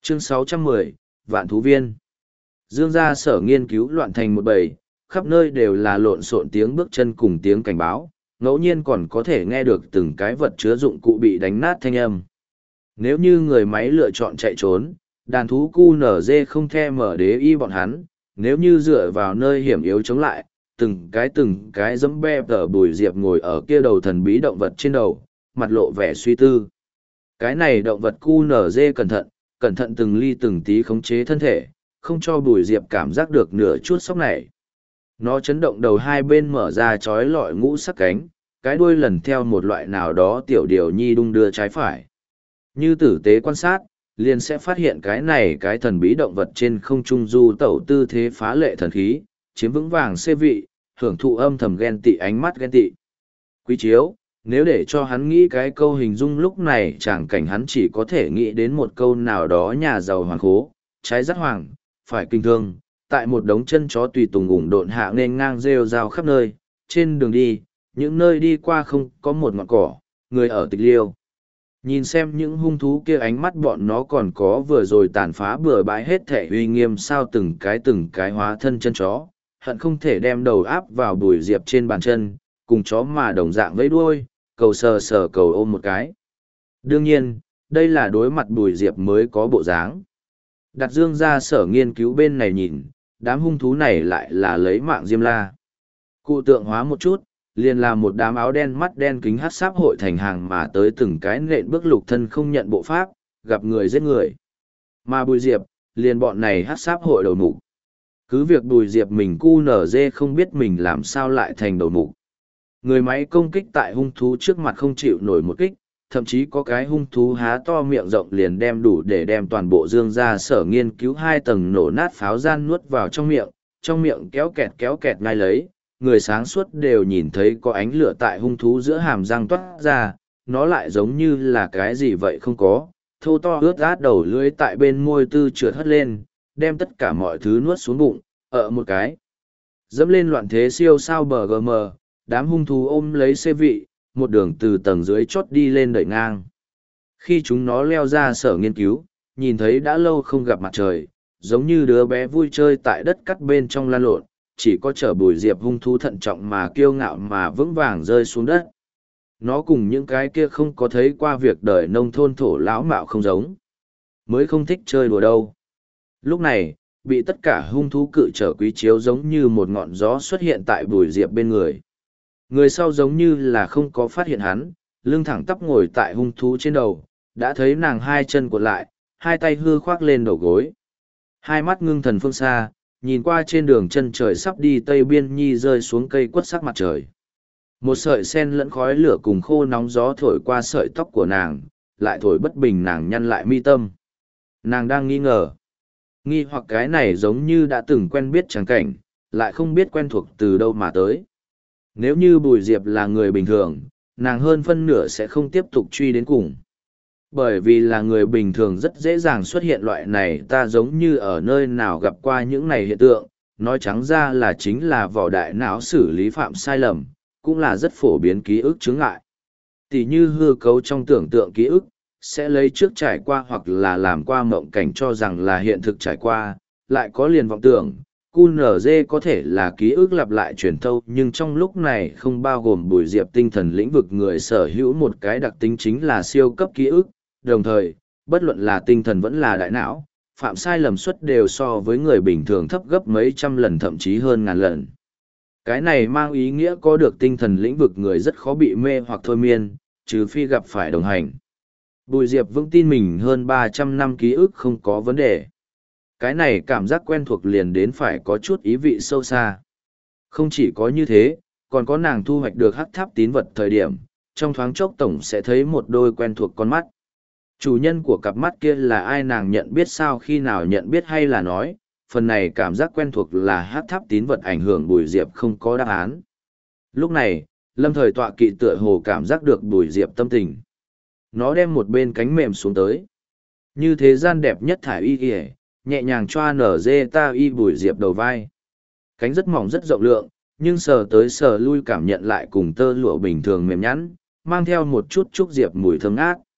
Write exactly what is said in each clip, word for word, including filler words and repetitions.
Chương sáu trăm mười, Vạn Thú Viên. Dương gia sở nghiên cứu loạn thành một bầy, khắp nơi đều là lộn xộn tiếng bước chân cùng tiếng cảnh báo, ngẫu nhiên còn có thể nghe được từng cái vật chứa dụng cụ bị đánh nát thanh âm. Nếu như người máy lựa chọn chạy trốn, đàn thú cu nở dê không the mở đế y bọn hắn, nếu như dựa vào nơi hiểm yếu chống lại, từng cái từng cái dẫm be tờ Bùi Diệp ngồi ở kia đầu thần bí động vật trên đầu, mặt lộ vẻ suy tư. Cái này động vật cu nở dê cẩn thận, cẩn thận từng ly từng tí khống chế thân thể, không cho Bùi Diệp cảm giác được nửa chút sốc này. Nó chấn động đầu hai bên mở ra trói lọi ngũ sắc cánh, cái đuôi lần theo một loại nào đó tiểu điều nhi đung đưa trái phải. Như tử tế quan sát, liền sẽ phát hiện cái này cái thần bí động vật trên không trung du tẩu tư thế phá lệ thần khí, chiếm vững vàng xê vị, hưởng thụ âm thầm ghen tị ánh mắt ghen tị. Quý chiếu, nếu để cho hắn nghĩ cái câu hình dung lúc này chẳng cảnh hắn chỉ có thể nghĩ đến một câu nào đó nhà giàu hoàng khố, trái rắt hoàng, phải kinh thương, tại một đống chân chó tùy tùng ủng độn hạ nên ngang rêu rao khắp nơi, trên đường đi, những nơi đi qua không có một ngọn cỏ, người ở tịch liêu. Nhìn xem những hung thú kia ánh mắt bọn nó còn có vừa rồi tàn phá bừa bãi hết thể uy nghiêm sao từng cái từng cái hóa thân chân chó, hận không thể đem đầu áp vào Bùi Diệp trên bàn chân, cùng chó mà đồng dạng với đuôi, cầu sờ sờ cầu ôm một cái. Đương nhiên, đây là đối mặt Bùi Diệp mới có bộ dáng. Đặt Dương ra sở nghiên cứu bên này nhìn, đám hung thú này lại là lấy mạng Diêm La. Cụ tượng hóa một chút, liền là một đám áo đen mắt đen kính hát sáp hội thành hàng mà tới từng cái nện bước lục thân không nhận bộ pháp, gặp người giết người. Mà Bùi Diệp, liền bọn này hát sáp hội đầu mục. Cứ việc Bùi Diệp mình cu nở dê không biết mình làm sao lại thành đầu mục. Người máy công kích tại hung thú trước mặt không chịu nổi một kích, thậm chí có cái hung thú há to miệng rộng liền đem đủ để đem toàn bộ Dương ra sở nghiên cứu hai tầng nổ nát pháo gian nuốt vào trong miệng, trong miệng kéo kẹt kéo kẹt ngay lấy, người sáng suốt đều nhìn thấy có ánh lửa tại hung thú giữa hàm răng toát ra, nó lại giống như là cái gì vậy không có, thô to ướt át đầu lưỡi tại bên môi tư trượt hất lên, đem tất cả mọi thứ nuốt xuống bụng, ở một cái. Dẫm lên loạn thế siêu sao bờ gm, đám hung thú ôm lấy xê vị, một đường từ tầng dưới chót đi lên đẩy ngang. Khi chúng nó leo ra sở nghiên cứu, nhìn thấy đã lâu không gặp mặt trời, giống như đứa bé vui chơi tại đất cắt bên trong lan lộn, chỉ có chở Bùi Diệp hung thú thận trọng mà kiêu ngạo mà vững vàng rơi xuống đất. Nó cùng những cái kia không có thấy qua việc đời nông thôn thổ lão mạo không giống. Mới không thích chơi đùa đâu. Lúc này, bị tất cả hung thú cự trở Quý Chiếu giống như một ngọn gió xuất hiện tại Bùi Diệp bên người. Người sau giống như là không có phát hiện hắn, lưng thẳng tắp ngồi tại hung thú trên đầu, đã thấy nàng hai chân cuộn lại, hai tay hư khoác lên đầu gối. Hai mắt ngưng thần phương xa, nhìn qua trên đường chân trời sắp đi tây biên nhi rơi xuống cây quất sắc mặt trời. Một sợi sen lẫn khói lửa cùng khô nóng gió thổi qua sợi tóc của nàng, lại thổi bất bình nàng nhăn lại mi tâm. Nàng đang nghi ngờ. Nghi hoặc cái này giống như đã từng quen biết trắng cảnh, lại không biết quen thuộc từ đâu mà tới. Nếu như Bùi Diệp là người bình thường, nàng hơn phân nửa sẽ không tiếp tục truy đến cùng. Bởi vì là người bình thường rất dễ dàng xuất hiện loại này ta giống như ở nơi nào gặp qua những này hiện tượng, nói trắng ra là chính là vỏ đại não xử lý phạm sai lầm, cũng là rất phổ biến ký ức chướng ngại. Tỷ như hư cấu trong tưởng tượng ký ức, sẽ lấy trước trải qua hoặc là làm qua mộng cảnh cho rằng là hiện thực trải qua, lại có liền vọng tưởng. cu en giê có thể là ký ức lặp lại truyền thâu nhưng trong lúc này không bao gồm Bùi Diệp tinh thần lĩnh vực người sở hữu một cái đặc tính chính là siêu cấp ký ức, đồng thời, bất luận là tinh thần vẫn là đại não, phạm sai lầm suất đều so với người bình thường thấp gấp mấy trăm lần thậm chí hơn ngàn lần. Cái này mang ý nghĩa có được tinh thần lĩnh vực người rất khó bị mê hoặc thôi miên, trừ phi gặp phải đồng hành. Bùi Diệp vững tin mình hơn ba trăm năm ký ức không có vấn đề. Cái này cảm giác quen thuộc liền đến phải có chút ý vị sâu xa. Không chỉ có như thế, còn có nàng thu hoạch được hắc tháp tín vật thời điểm, trong thoáng chốc tổng sẽ thấy một đôi quen thuộc con mắt. Chủ nhân của cặp mắt kia là ai nàng nhận biết sao khi nào nhận biết hay là nói, phần này cảm giác quen thuộc là hắc tháp tín vật ảnh hưởng Bùi Diệp không có đáp án. Lúc này, lâm thời tọa kỵ tựa hồ cảm giác được Bùi Diệp tâm tình. Nó đem một bên cánh mềm xuống tới. Như thế gian đẹp nhất thải y kìa, nhẹ nhàng choa nở dê ta y Bùi Diệp đầu vai. Cánh rất mỏng rất rộng lượng, nhưng sờ tới sờ lui cảm nhận lại cùng tơ lụa bình thường mềm nhẵn, mang theo một chút trúc diệp mùi thơm ngát.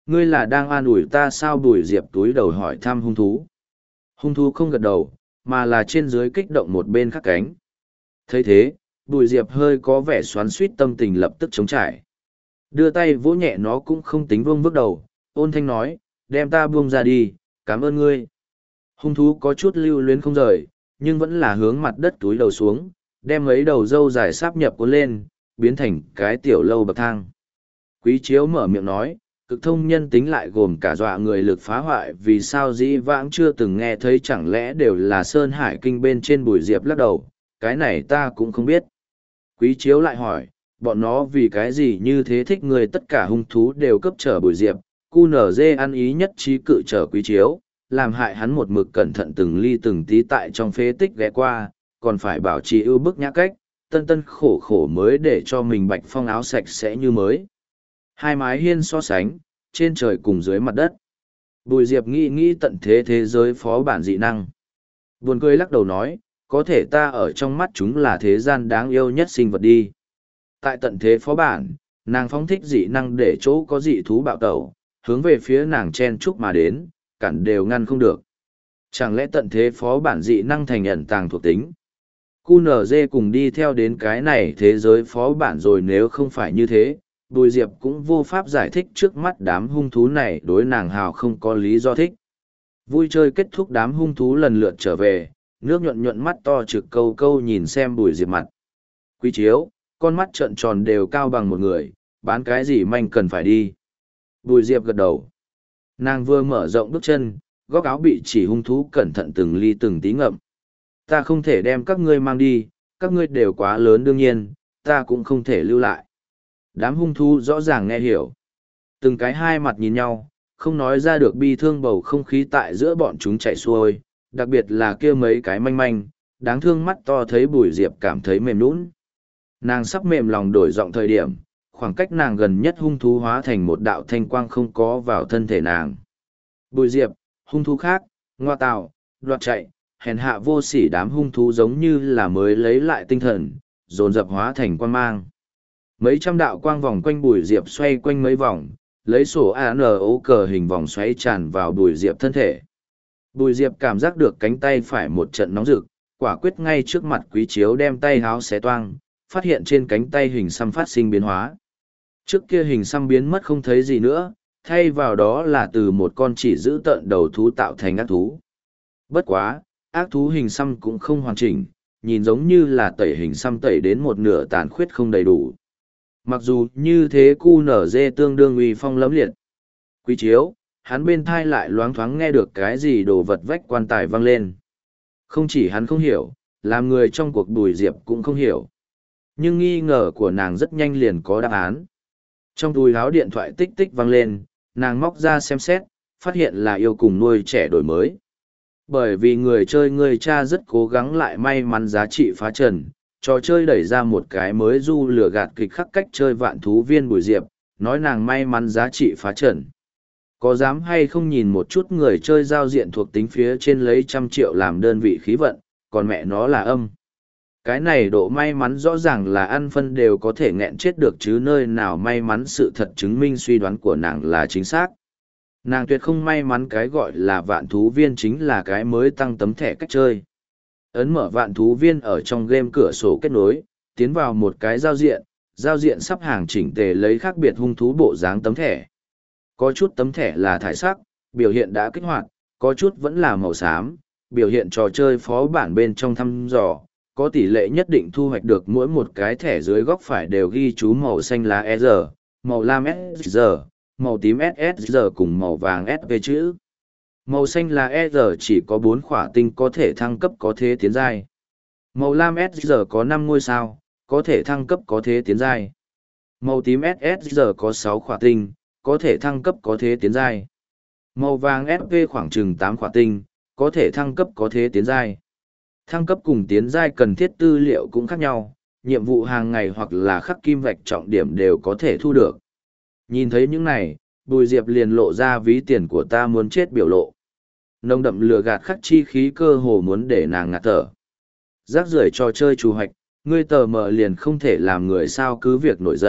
Ngươi là đang an ủi ta sao? Bùi Diệp túi đầu hỏi thăm hung thú. Hung thú không gật đầu, mà là trên dưới kích động một bên khắc cánh. thấy thế, Bùi Diệp hơi có vẻ xoắn xuýt, tâm tình lập tức chống trải. Đưa tay vỗ nhẹ nó cũng không tính vương bước đầu, ôn thanh nói, đem ta buông ra đi, cảm ơn ngươi. Hung thú có chút lưu luyến không rời, nhưng vẫn là hướng mặt đất túi đầu xuống, đem mấy đầu râu dài sáp nhập cuốn lên, biến thành cái tiểu lâu bậc thang. Quý Chiếu mở miệng nói, cực thông nhân tính lại gồm cả dọa người lực phá hoại, vì sao dĩ vãng chưa từng nghe thấy, chẳng lẽ đều là Sơn Hải Kinh bên trên? Bùi Diệp lắc đầu, cái này ta cũng không biết. Quý Chiếu lại hỏi, bọn nó vì cái gì như thế thích người? Tất cả hung thú đều cấp trở Bùi Diệp, cu nở dê ăn ý nhất trí cự trở Quý Chiếu, làm hại hắn một mực cẩn thận từng ly từng tí tại trong phế tích ghé qua, còn phải bảo trì ưu bức nhã cách, tân tân khổ khổ mới để cho mình bạch phong áo sạch sẽ như mới. Hai mái hiên so sánh, trên trời cùng dưới mặt đất. Bùi Diệp nghĩ nghĩ tận thế thế giới phó bản dị năng. Buồn cười lắc đầu nói, có thể ta ở trong mắt chúng là thế gian đáng yêu nhất sinh vật đi. Tại tận thế phó bản, nàng phóng thích dị năng để chỗ có dị thú bạo tẩu, hướng về phía nàng chen chúc mà đến, cản đều ngăn không được. Chẳng lẽ tận thế phó bản dị năng thành ẩn tàng thuộc tính? cu nờ dê cùng đi theo đến cái này thế giới phó bản rồi, nếu không phải như thế, Bùi Diệp cũng vô pháp giải thích trước mắt đám hung thú này đối nàng hào không có lý do thích. Vui chơi kết thúc, đám hung thú lần lượt trở về, nước nhuận nhuận mắt to trực câu câu nhìn xem Bùi Diệp mặt. Quý Chiếu, con mắt trợn tròn đều cao bằng một người, bán cái gì manh cần phải đi. Bùi Diệp gật đầu. Nàng vừa mở rộng bước chân, góc áo bị chỉ hung thú cẩn thận từng ly từng tí ngậm. Ta không thể đem các ngươi mang đi, các ngươi đều quá lớn, đương nhiên, ta cũng không thể lưu lại. Đám hung thú rõ ràng nghe hiểu. Từng cái hai mặt nhìn nhau, không nói ra được bi thương bầu không khí tại giữa bọn chúng chạy xuôi, đặc biệt là kia mấy cái manh manh, đáng thương mắt to thấy Bùi Diệp cảm thấy mềm nũng. Nàng sắp mềm lòng đổi giọng thời điểm, khoảng cách nàng gần nhất hung thú hóa thành một đạo thanh quang không có vào thân thể nàng. Bùi Diệp, hung thú khác, ngoa tạo, đoạt chạy, hèn hạ vô sỉ, đám hung thú giống như là mới lấy lại tinh thần, dồn dập hóa thành quang mang. Mấy trăm đạo quang vòng quanh Bùi Diệp xoay quanh mấy vòng, lấy sổ a nờ ô cờ hình vòng xoáy tràn vào Bùi Diệp thân thể. Bùi Diệp cảm giác được cánh tay phải một trận nóng rực, quả quyết ngay trước mặt Quý Chiếu đem tay háo xé toang, phát hiện trên cánh tay hình xăm phát sinh biến hóa. Trước kia hình xăm biến mất không thấy gì nữa, thay vào đó là từ một con chỉ giữ tợn đầu thú tạo thành ác thú. Bất quá, ác thú hình xăm cũng không hoàn chỉnh, nhìn giống như là tẩy hình xăm tẩy đến một nửa tàn khuyết không đầy đủ. Mặc dù như thế, cu nở dê tương đương uy phong lẫm liệt. Quý Chiếu, hắn bên thai lại loáng thoáng nghe được cái gì đồ vật vách quan tài vang lên. Không chỉ hắn không hiểu, làm người trong cuộc Bùi Diệp cũng không hiểu. Nhưng nghi ngờ của nàng rất nhanh liền có đáp án. Trong túi áo điện thoại tích tích vang lên, nàng móc ra xem xét, phát hiện là yêu cùng nuôi trẻ đổi mới. Bởi vì người chơi người cha rất cố gắng lại may mắn giá trị phá trần, trò chơi đẩy ra một cái mới du lừa gạt kịch khắc cách chơi vạn thú viên Bùi Diệp, nói nàng may mắn giá trị phá trần. Có dám hay không nhìn một chút người chơi giao diện thuộc tính phía trên lấy trăm triệu làm đơn vị khí vận, còn mẹ nó là âm. Cái này độ may mắn rõ ràng là ăn phân đều có thể nghẹn chết được chứ, nơi nào may mắn. Sự thật chứng minh suy đoán của nàng là chính xác. Nàng tuyệt không may mắn, cái gọi là vạn thú viên chính là cái mới tăng tấm thẻ cách chơi. Ấn mở vạn thú viên ở trong game cửa sổ kết nối, tiến vào một cái giao diện, giao diện sắp hàng chỉnh tề lấy khác biệt hung thú bộ dáng tấm thẻ. Có chút tấm thẻ là thải sắc, biểu hiện đã kích hoạt, có chút vẫn là màu xám, biểu hiện trò chơi phó bản bên trong thăm dò, có tỷ lệ nhất định thu hoạch được. Mỗi một cái thẻ dưới góc phải đều ghi chú màu xanh lá E R, màu lam S R, màu tím ét ét giê cùng màu vàng ét vê chữ. Màu xanh là E R chỉ có bốn khỏa tinh có thể thăng cấp có thế tiến giai. Màu lam ét giê có năm ngôi sao, có thể thăng cấp có thế tiến giai. Màu tím ét ét giê có sáu khỏa tinh, có thể thăng cấp có thế tiến giai. Màu vàng ét vê khoảng chừng tám khỏa tinh, có thể thăng cấp có thế tiến giai. Thăng cấp cùng tiến giai cần thiết tư liệu cũng khác nhau, nhiệm vụ hàng ngày hoặc là khắc kim vạch trọng điểm đều có thể thu được. Nhìn thấy những này, Bùi Diệp liền lộ ra ví tiền của ta muốn chết biểu lộ. Nồng đậm lừa gạt khắc chi khí cơ hồ muốn để nàng ngạt thở. Rác rưởi trò chơi trù hoạch, ngươi tờ mờ liền không thể làm người sao cứ việc nổi giận,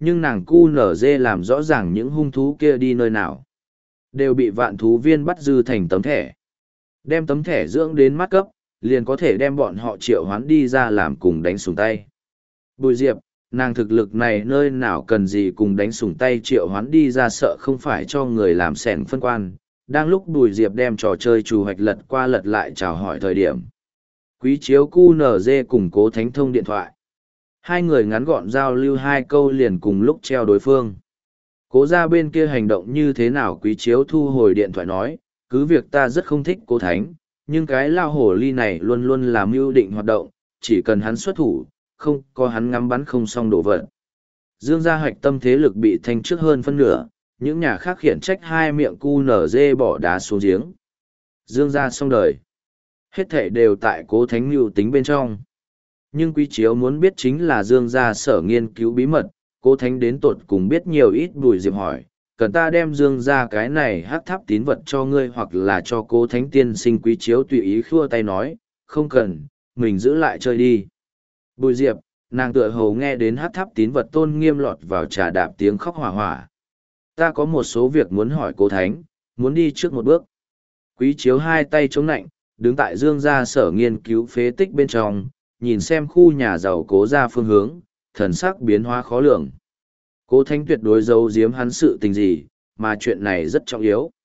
nhưng nàng cu nở dê làm rõ ràng những hung thú kia đi nơi nào. Đều bị vạn thú viên bắt dư thành tấm thẻ. Đem tấm thẻ dưỡng đến mắt cấp, liền có thể đem bọn họ triệu hoán đi ra làm cùng đánh súng tay. Bùi Diệp, nàng thực lực này nơi nào cần gì cùng đánh sủng tay triệu hoán đi ra, sợ không phải cho người làm sẻn phân quan. Đang lúc Bùi Diệp đem trò chơi trù hoạch lật qua lật lại chào hỏi thời điểm. Quý chiếu cu nở dê cùng Cố Thánh thông điện thoại. Hai người ngắn gọn giao lưu hai câu liền cùng lúc treo đối phương. Cố ra bên kia hành động như thế nào, Quý chiếu thu hồi điện thoại nói, cứ việc ta rất không thích Cố Thánh, nhưng cái lao hổ ly này luôn luôn làm mưu định hoạt động, chỉ cần hắn xuất thủ, không có hắn ngắm bắn không xong đổ vật. Dương gia hoạch tâm thế lực bị thanh trước hơn phân nửa, những nhà khác khiển trách hai miệng cu nở dê bỏ đá xuống giếng. Dương gia xong đời. Hết thảy đều tại Cố Thánh mưu tính bên trong. Nhưng Quý chiếu muốn biết chính là Dương gia sở nghiên cứu bí mật, Cố Thánh đến tột cùng biết nhiều ít. Bùi Diệp hỏi, cần ta đem Dương gia cái này hắc tháp tín vật cho ngươi hoặc là cho Cố Thánh tiên sinh? Quý chiếu tùy ý khua tay nói, không cần, mình giữ lại chơi đi. Bùi Diệp, nàng tựa hồ nghe đến hát tháp tín vật tôn nghiêm lọt vào trà đạp tiếng khóc hỏa hỏa. Ta có một số việc muốn hỏi Cố Thánh, muốn đi trước một bước. Quý chiếu hai tay chống nạnh, đứng tại Dương gia sở nghiên cứu phế tích bên trong, nhìn xem khu nhà giàu Cố gia phương hướng, thần sắc biến hóa khó lường. Cố Thánh tuyệt đối giấu giếm hắn sự tình gì, mà chuyện này rất trọng yếu.